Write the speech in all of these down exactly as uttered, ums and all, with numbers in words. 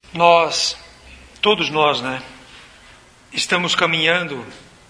Nós, todos nós, né, estamos caminhando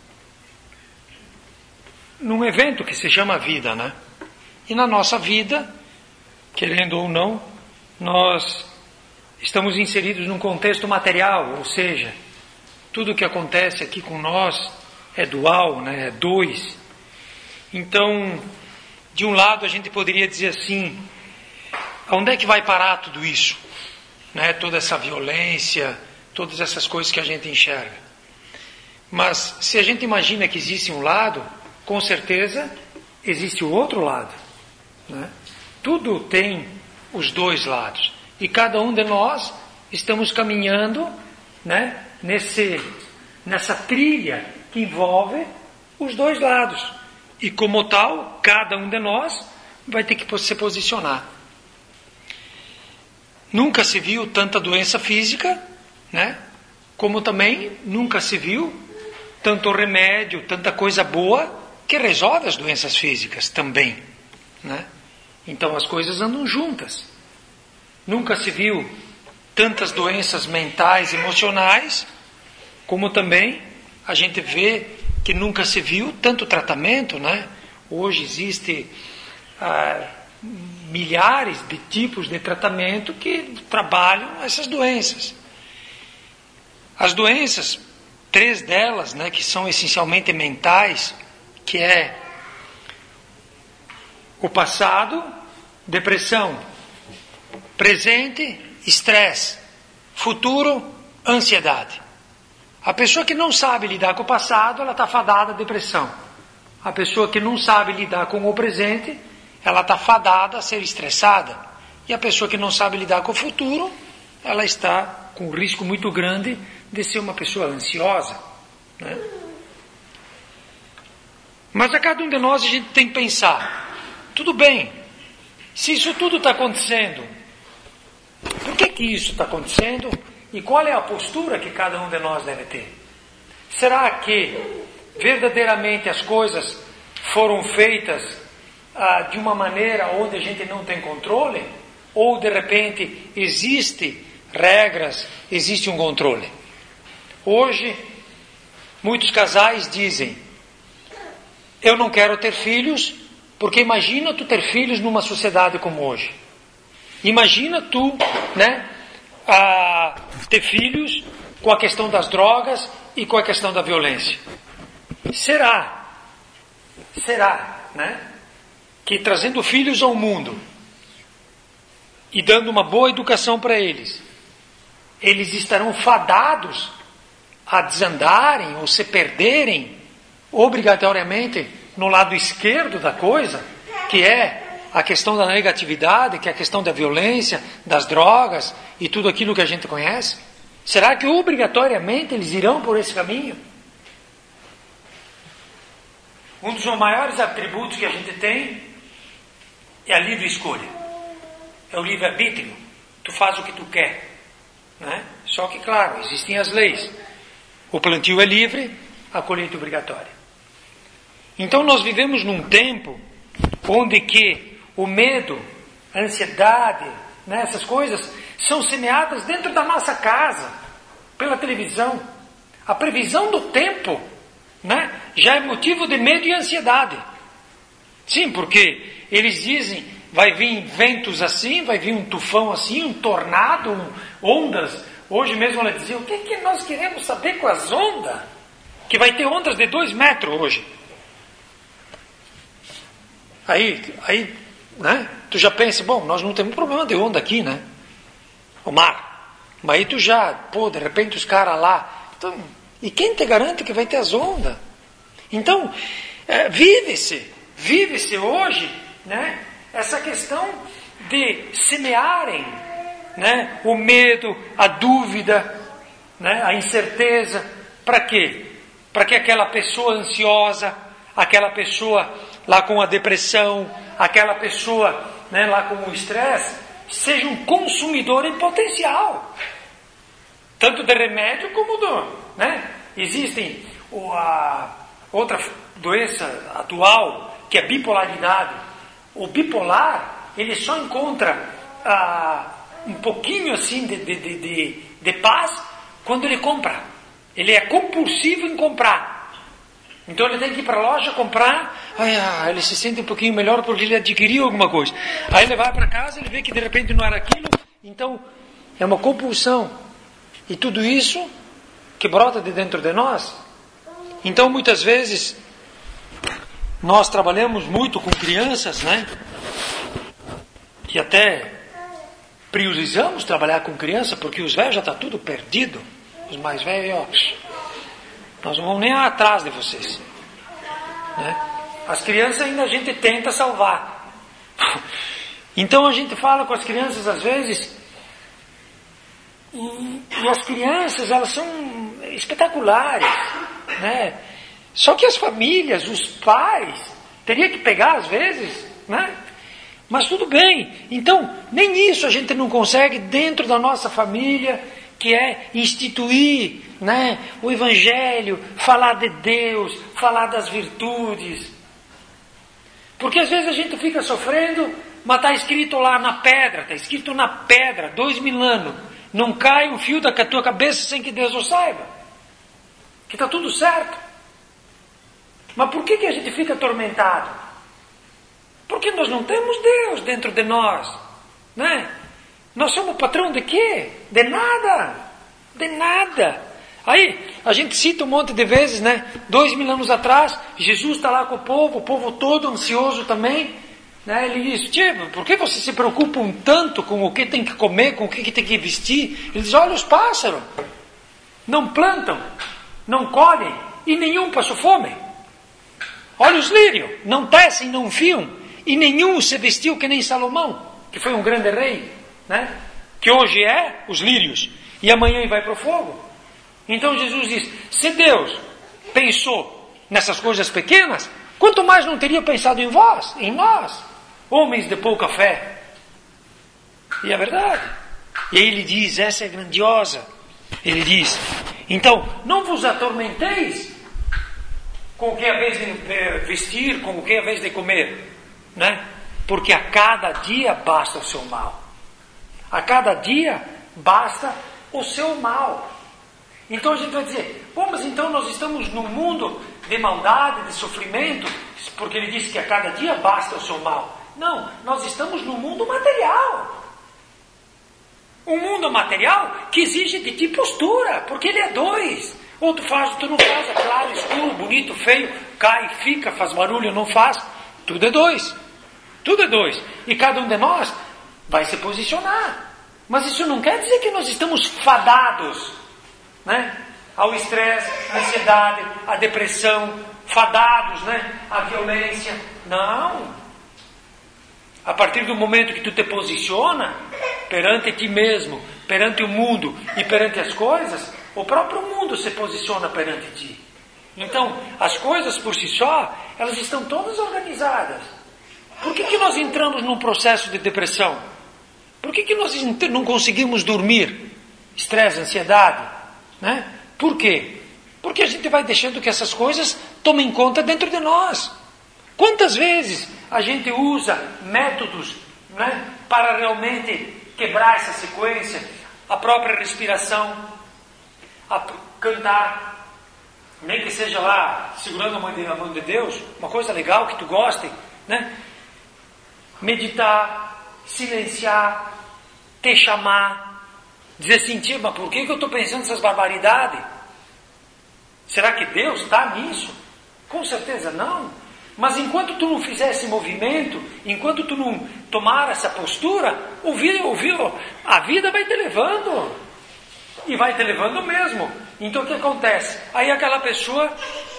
num evento que se chama vida, né? E na nossa vida, querendo ou não, nós estamos inseridos num contexto material, ou seja, tudo o que acontece aqui com nós é dual, né? É dois. Então, de um lado a gente poderia dizer assim, onde é que vai parar tudo isso? Né? Toda essa violência, todas essas coisas que a gente enxerga. Mas se a gente imagina que existe um lado, com certeza existe o outro lado. Né? Tudo tem os dois lados. E cada um de nós estamos caminhando, né, nesse, nessa trilha que envolve os dois lados. E como tal, cada um de nós vai ter que se posicionar. Nunca se viu tanta doença física, né? Como também nunca se viu tanto remédio, tanta coisa boa que resolve as doenças físicas também, né? Então as coisas andam juntas. Nunca se viu tantas doenças mentais, emocionais, como também a gente vê que nunca se viu tanto tratamento, né? Hoje existe ah, milhares de tipos de tratamento que trabalham essas doenças. As doenças, três delas, né, que são essencialmente mentais, que é o passado, depressão, presente, estresse, futuro, ansiedade. A pessoa que não sabe lidar com o passado, ela está fadada à depressão. A pessoa que não sabe lidar com o presente, ela está fadada a ser estressada. E a pessoa que não sabe lidar com o futuro, ela está com um risco muito grande de ser uma pessoa ansiosa. Né? Mas a cada um de nós a gente tem que pensar, tudo bem, se isso tudo está acontecendo, por que que isso está acontecendo e qual é a postura que cada um de nós deve ter? Será que verdadeiramente as coisas foram feitas ah, de uma maneira onde a gente não tem controle? Ou de repente existe regras, existe um controle? Hoje, muitos casais dizem, eu não quero ter filhos, porque imagina tu ter filhos numa sociedade como hoje. Imagina tu, né, a ter filhos com a questão das drogas e com a questão da violência. Será, será, né, que trazendo filhos ao mundo e dando uma boa educação para eles, eles estarão fadados a desandarem ou se perderem obrigatoriamente no lado esquerdo da coisa, que é a questão da negatividade, que é a questão da violência, das drogas e tudo aquilo que a gente conhece? Será que obrigatoriamente eles irão por esse caminho? Um dos maiores atributos que a gente tem é a livre escolha. É o livre-arbítrio. Tu faz o que tu quer. Né? Só que, claro, existem as leis. O plantio é livre, a colheita é obrigatória. Então nós vivemos num tempo onde que o medo, a ansiedade, né, essas coisas são semeadas dentro da nossa casa, pela televisão. A previsão do tempo, né, já é motivo de medo e ansiedade. Sim, porque eles dizem, vai vir ventos assim, vai vir um tufão assim, um tornado, um, ondas. Hoje mesmo ela dizia, o que, que nós queremos saber com as ondas? Que vai ter ondas de dois metros hoje. Aí, aí, né, tu já pensa, bom, nós não temos problema de onda aqui, né? O mar. Mas aí tu já, pô, de repente os caras lá. Então, e quem te garante que vai ter as ondas? Então, é, vive-se, vive-se hoje, né, essa questão de semearem, né, o medo, a dúvida, né, a incerteza. Para quê? Para que aquela pessoa ansiosa, aquela pessoa lá com a depressão, aquela pessoa, né, lá com o estresse, seja um consumidor em potencial. Tanto de remédio como do... Né? Existem o, a, outra doença atual, que é a bipolaridade. O bipolar, ele só encontra ah, um pouquinho assim de, de, de, de, de paz quando ele compra. Ele é compulsivo em comprar. Então ele tem que ir para a loja comprar, aí, ah, ele se sente um pouquinho melhor porque ele adquiriu alguma coisa. Aí ele vai para casa, ele vê que de repente não era aquilo, então é uma compulsão. E tudo isso que brota de dentro de nós. Então muitas vezes nós trabalhamos muito com crianças, né? E até priorizamos trabalhar com criança porque os velhos já estão tudo perdido. Os mais velhos, ó, nós não vamos nem atrás de vocês, né? As crianças ainda a gente tenta salvar. Então a gente fala com as crianças às vezes, e, e as crianças elas são espetaculares, né? Só que as famílias, os pais, teria que pegar às vezes, né? Mas tudo bem. Então nem isso a gente não consegue dentro da nossa família, que é instituir, né, o Evangelho, falar de Deus, falar das virtudes. Porque às vezes a gente fica sofrendo, mas está escrito lá na pedra, está escrito na pedra, dois mil anos, não cai um fio da tua cabeça sem que Deus o saiba, que está tudo certo. Mas por que, que a gente fica atormentado? Porque nós não temos Deus dentro de nós, né? Nós somos patrão de quê? De nada. De nada. Aí, a gente cita um monte de vezes, né? Dois mil anos atrás, Jesus está lá com o povo, o povo todo ansioso também, né? Ele diz, tio, por que vocês se preocupam tanto com o que tem que comer, com o que tem que vestir? Ele diz, olha os pássaros. Não plantam, não colhem, e nenhum passou fome. Olha os lírios, não tecem, não fiam, e nenhum se vestiu que nem Salomão, que foi um grande rei, né? Que hoje é os lírios e amanhã vai para o fogo. Então Jesus diz, se Deus pensou nessas coisas pequenas, quanto mais não teria pensado em vós, em nós, homens de pouca fé. E é verdade. E aí ele diz, essa é grandiosa. Ele diz, então não vos atormenteis com o que é a vez de vestir, com o que é a vez de comer, né? Porque a cada dia basta o seu mal. A cada dia basta o seu mal. Então a gente vai dizer, pô, mas então nós estamos num mundo de maldade, de sofrimento, porque ele disse que a cada dia basta o seu mal. Não, nós estamos num mundo material. Um mundo material que exige de ti postura, porque ele é dois. Ou tu faz, ou tu não faz, é claro, escuro, bonito, feio, cai, fica, faz barulho, não faz. Tudo é dois. Tudo é dois. E cada um de nós vai se posicionar. Mas isso não quer dizer que nós estamos fadados, né, ao estresse, à ansiedade, à depressão, fadados, né, à violência. Não. A partir do momento que tu te posiciona perante ti mesmo, perante o mundo e perante as coisas, o próprio mundo se posiciona perante ti. Então, as coisas por si só, elas estão todas organizadas. Por que que nós entramos num processo de depressão? Por que que nós não conseguimos dormir? Estresse, ansiedade, né? Por quê? Porque a gente vai deixando que essas coisas tomem conta dentro de nós. Quantas vezes a gente usa métodos, né, para realmente quebrar essa sequência? A própria respiração, a cantar, nem que seja lá segurando a mão de, a mão de Deus, uma coisa legal que tu goste, né? Meditar, silenciar, te chamar, dizer assim, tia, mas por que que eu estou pensando nessas barbaridades? Será que Deus está nisso? Com certeza não. Mas enquanto tu não fizer esse movimento, enquanto tu não tomar essa postura, o vida, o vida, a vida vai te levando. E vai te levando mesmo. Então o que acontece? Aí aquela pessoa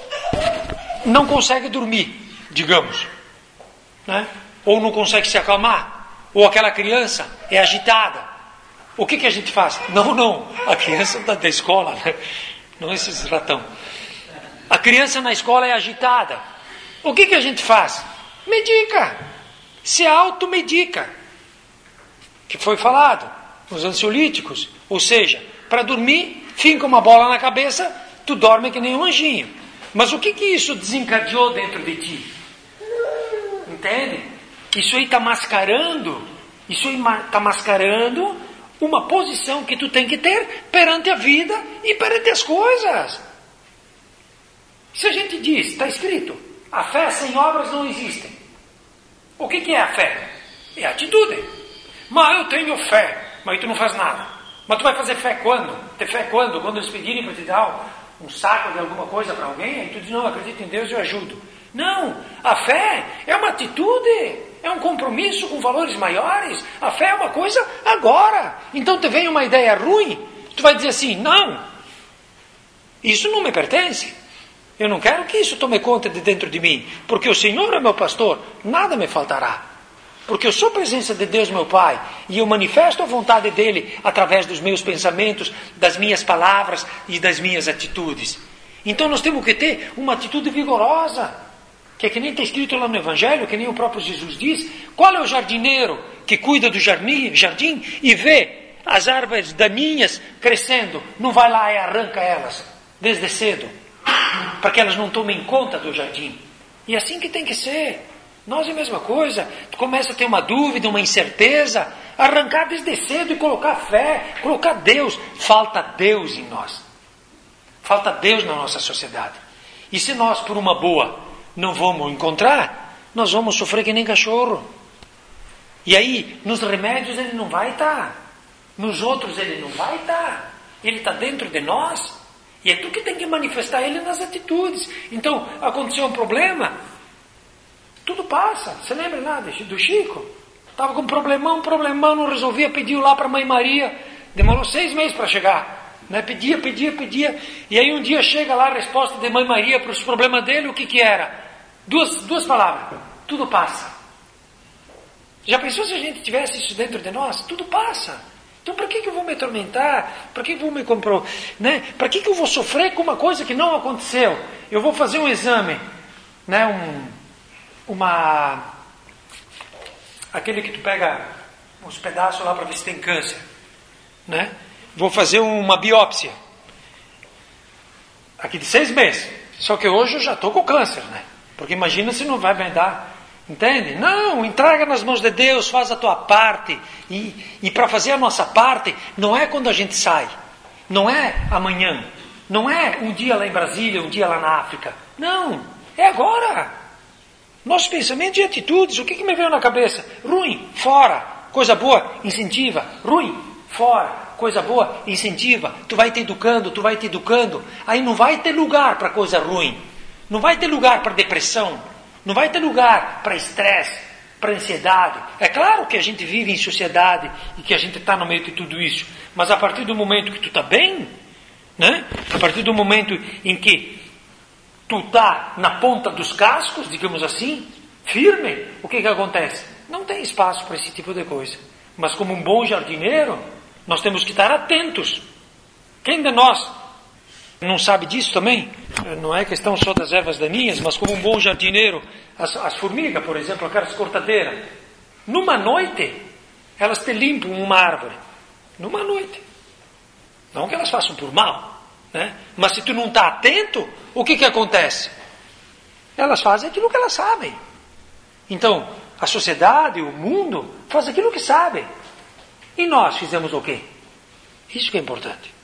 não consegue dormir, digamos, né? Ou não consegue se acalmar. Ou aquela criança é agitada. O que que a gente faz? Não, não. A criança da, da escola, né? Não esses ratão. A criança na escola é agitada. O que que a gente faz? Medica. Se automedica. Que foi falado nos ansiolíticos. Ou seja, para dormir, finca uma bola na cabeça, tu dorme que nem um anjinho. Mas o que que isso desencadeou dentro de ti? Entende? Isso aí está mascarando, isso aí está mascarando uma posição que tu tem que ter perante a vida e perante as coisas. Se a gente diz, está escrito, a fé sem obras não existe. O que, que é a fé? É atitude. Mas eu tenho fé, mas tu não faz nada. Mas tu vai fazer fé quando? Ter fé quando? Quando eles pedirem para te dar um saco de alguma coisa para alguém, aí tu diz, não, eu acredito em Deus e eu ajudo. Não, a fé é uma atitude, é um compromisso com valores maiores. A fé é uma coisa agora. Então te vem uma ideia ruim, tu vai dizer assim, não, isso não me pertence. Eu não quero que isso tome conta de dentro de mim, porque o Senhor é meu pastor, nada me faltará. Porque eu sou presença de Deus, meu Pai, e eu manifesto a vontade dEle através dos meus pensamentos, das minhas palavras e das minhas atitudes. Então nós temos que ter uma atitude vigorosa, que é que nem está escrito lá no Evangelho, que nem o próprio Jesus diz. Qual é o jardineiro que cuida do jardim, jardim e vê as árvores daninhas crescendo? Não vai lá e arranca elas desde cedo, para que elas não tomem conta do jardim. E é assim que tem que ser. Nós é a mesma coisa. Tu começa a ter uma dúvida, uma incerteza, arrancar desde cedo e colocar fé, colocar Deus. Falta Deus em nós. Falta Deus na nossa sociedade. E se nós, por uma boa, não vamos encontrar, nós vamos sofrer que nem cachorro. E aí, nos remédios ele não vai estar. Nos outros ele não vai estar. Ele está dentro de nós. E é tu que tem que manifestar ele nas atitudes. Então, aconteceu um problema, tudo passa. Você lembra lá do Chico? Estava com um problemão, um problemão, não resolvia, pediu lá para a Mãe Maria. Demorou seis meses para chegar. Né? Pedia, pedia, pedia. E aí um dia chega lá a resposta de Mãe Maria para os problemas dele, o que que era? Duas, duas palavras. Tudo passa. Já pensou se a gente tivesse isso dentro de nós? Tudo passa. Então para que, que eu vou me atormentar? Para que, que eu vou me comprar? Né? Para que, que eu vou sofrer com uma coisa que não aconteceu? Eu vou fazer um exame, né? um, uma... aquele que tu pega uns pedaços lá para ver se tem câncer. Né? Vou fazer uma biópsia. Aqui de seis meses. Só que hoje eu já estou com câncer. Né? Porque imagina se não vai me dar... Entende? Não, entrega nas mãos de Deus, faz a tua parte. E, e para fazer a nossa parte, não é quando a gente sai. Não é amanhã. Não é um dia lá em Brasília, um dia lá na África. Não, é agora. Nossos pensamentos e atitudes, o que, que me veio na cabeça? Ruim, fora. Coisa boa, incentiva. Ruim, fora. Coisa boa, incentiva. Tu vai te educando, tu vai te educando. Aí não vai ter lugar para coisa ruim. Não vai ter lugar para depressão. Não vai ter lugar para estresse, para ansiedade. É claro que a gente vive em sociedade e que a gente está no meio de tudo isso. Mas a partir do momento que tu está bem, né? A partir do momento em que tu está na ponta dos cascos, digamos assim, firme, o que que acontece? Não tem espaço para esse tipo de coisa. Mas como um bom jardineiro, nós temos que estar atentos. Quem de nós não sabe disso também? Não é questão só das ervas daninhas, mas como um bom jardineiro, as, as formigas, por exemplo, aquelas cortadeiras, numa noite, elas te limpam uma árvore. Numa noite. Não que elas façam por mal, né? Mas se tu não está atento, o que que acontece? Elas fazem aquilo que elas sabem. Então, a sociedade, o mundo, faz aquilo que sabe. E nós fizemos o quê? Isso que é importante.